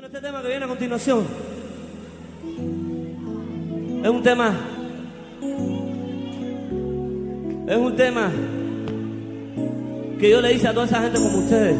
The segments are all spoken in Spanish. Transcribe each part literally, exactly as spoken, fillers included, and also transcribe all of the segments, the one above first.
Bueno, este tema que viene a continuación es un tema, es un tema que yo le hice a toda esa gente como ustedes,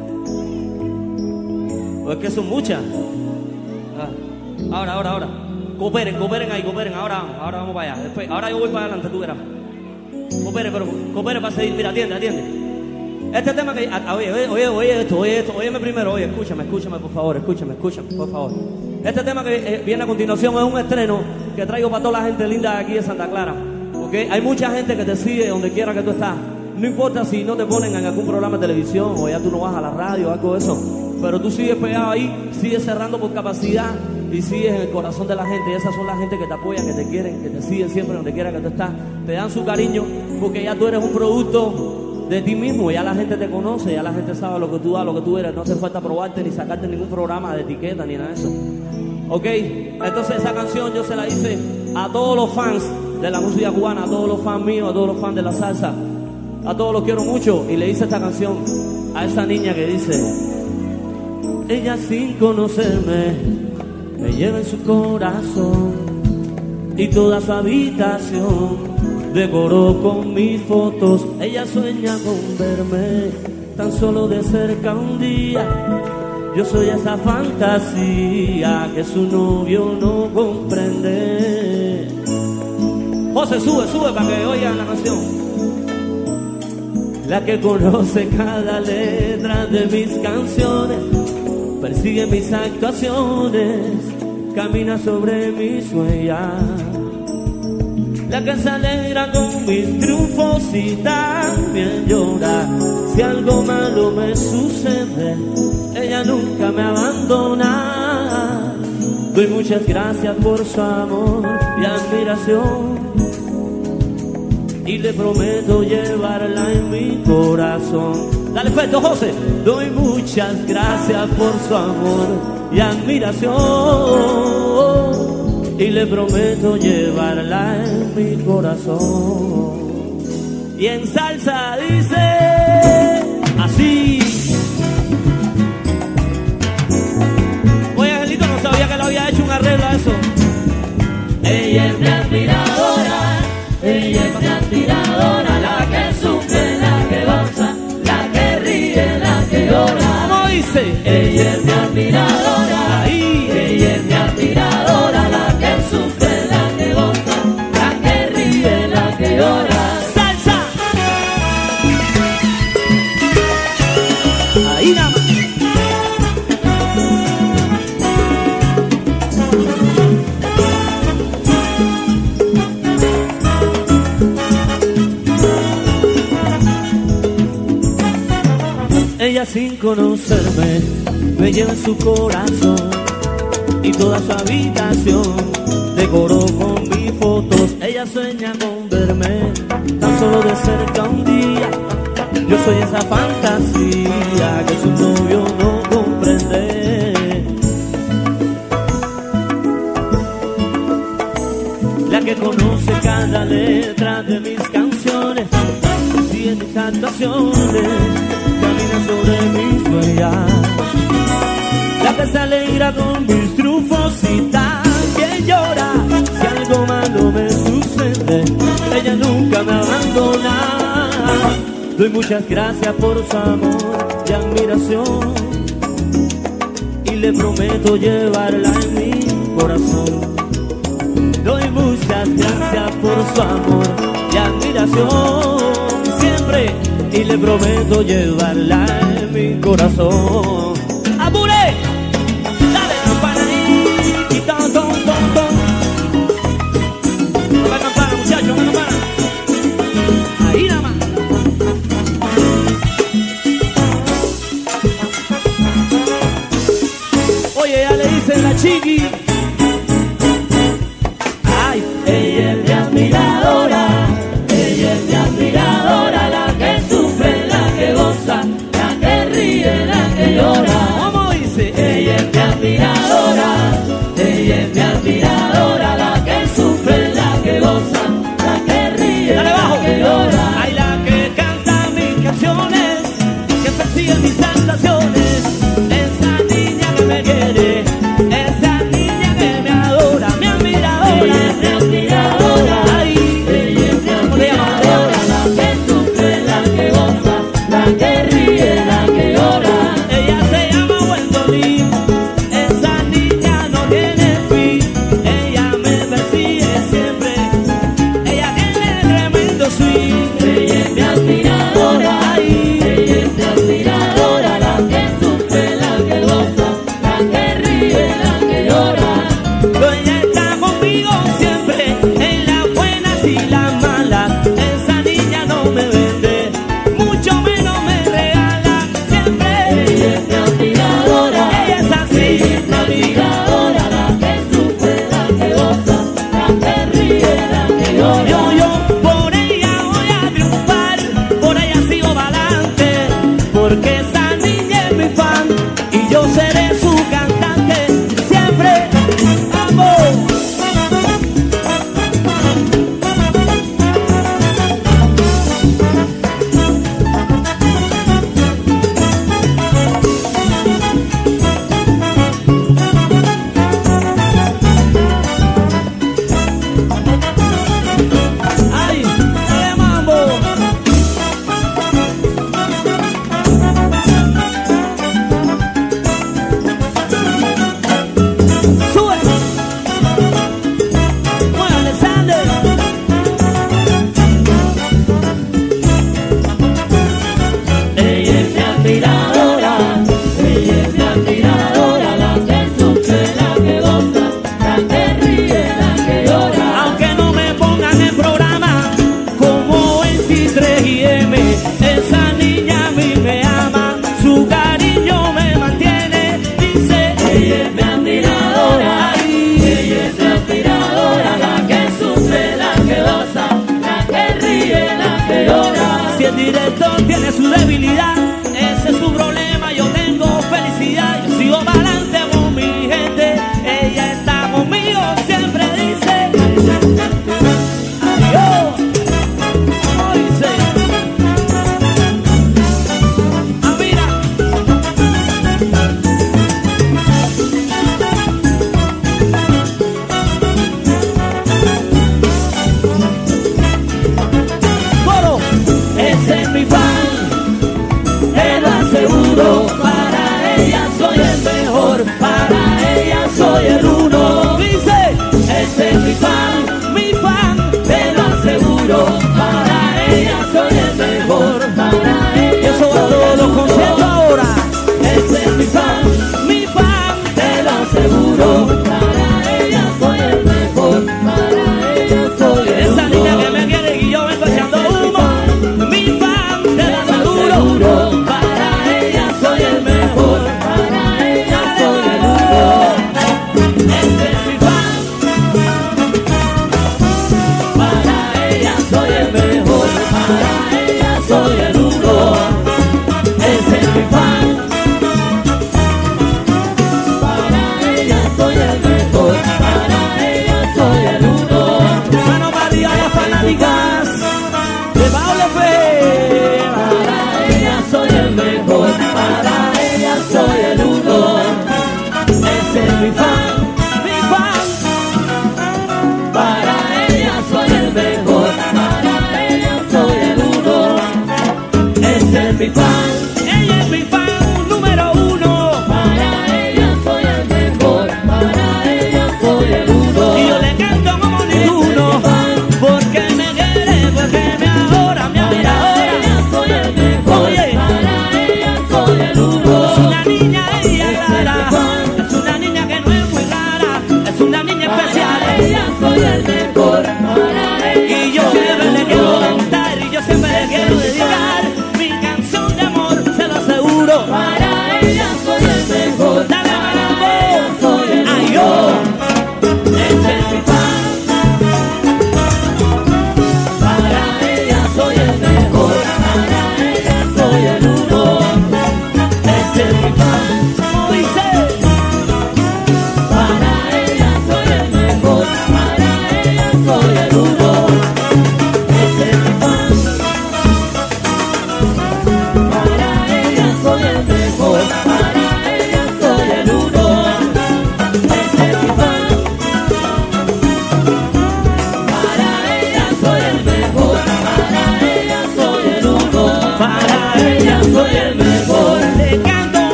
porque son muchas. Ah, ahora, ahora, ahora, cooperen, cooperen ahí, cooperen, ahora vamos, ahora vamos para allá. Después, ahora yo voy para adelante, tú verás. Cooperen, pero cooperen para seguir. Mira, atiende, atiende. Este tema que... Ah, oye, oye, oye, oye esto, oye esto, óyeme primero, oye, escúchame, escúchame, por favor, escúchame, escúchame, por favor. Este tema que eh, viene a continuación es un estreno que traigo para toda la gente linda de aquí de Santa Clara. ¿Okay? Hay mucha gente que te sigue donde quiera que tú estás. No importa si no te ponen en algún programa de televisión o ya tú no vas a la radio o algo de eso, pero tú sigues pegado ahí, sigues cerrando por capacidad y sigues en el corazón de la gente. Y esas son las gente que te apoyan, que te quieren, que te siguen siempre donde quiera que tú estás. Te dan su cariño porque ya tú eres un producto de ti mismo, ya la gente te conoce, ya la gente sabe lo que tú das, lo que tú eres. No hace falta probarte ni sacarte ningún programa de etiqueta ni nada de eso. Ok, entonces esa canción yo se la hice a todos los fans de la música cubana, a todos los fans míos, a todos los fans de la salsa. A todos los quiero mucho y le hice esta canción a esa niña que dice: ella sin conocerme me lleva en su corazón y toda su habitación decoró con mis fotos. Ella sueña con verme tan solo de cerca un día. Yo soy esa fantasía que su novio no comprende. José, sube, sube para que oigan la canción. La que conoce cada letra de mis canciones, persigue mis actuaciones, camina sobre mis huellas. La que se alegra con mis triunfos y también llora si algo malo me sucede. Ella nunca me abandona. Doy muchas gracias por su amor y admiración y le prometo llevarla en mi corazón. Dale efecto, José. Doy muchas gracias por su amor y admiración y le prometo llevarla en mi corazón. Y en salsa dice así. Oye, Angelito, no sabía que le había hecho un arreglo a eso. Ella es mi admiradora, ella es mi admiradora, la que sufre, la que goza, la que ríe, la que llora. ¿Cómo dice? Ella es mi admiradora, ahí. Ella es mi admiradora, la que sufre, la que goza, la que ríe, la que llora. ¡Salsa! Ahí nada más. Ella sin conocerme me lleva en su corazón y toda su habitación decoró con mis fotos. Ella sueña con verme tan solo de cerca un día. Yo soy esa fantasía que su novio no comprende. La que conoce cada letra de mis canciones, sigue mis actuaciones, camina sobre mis huellas. La que se alegra con mis triunfos y también llora si algo malo me sucede. Ella nunca me abandona. Doy muchas gracias por su amor y admiración y le prometo llevarla en mi corazón. Doy muchas gracias por su amor y admiración siempre y le prometo llevarla en mi corazón. ¡Apure! ¡Dale, campana ahí! Y ton, ton, ton, ton. Toca campana, muchachos, toca campana. Ahí nada más. Oye, ya le dicen la chiqui. Ay, Ella es mi admiradora, ella es mi admiradora, la que sufre, la que goza, la que ríe, la que llora. ¿cómo dice? Ella es mi admiradora.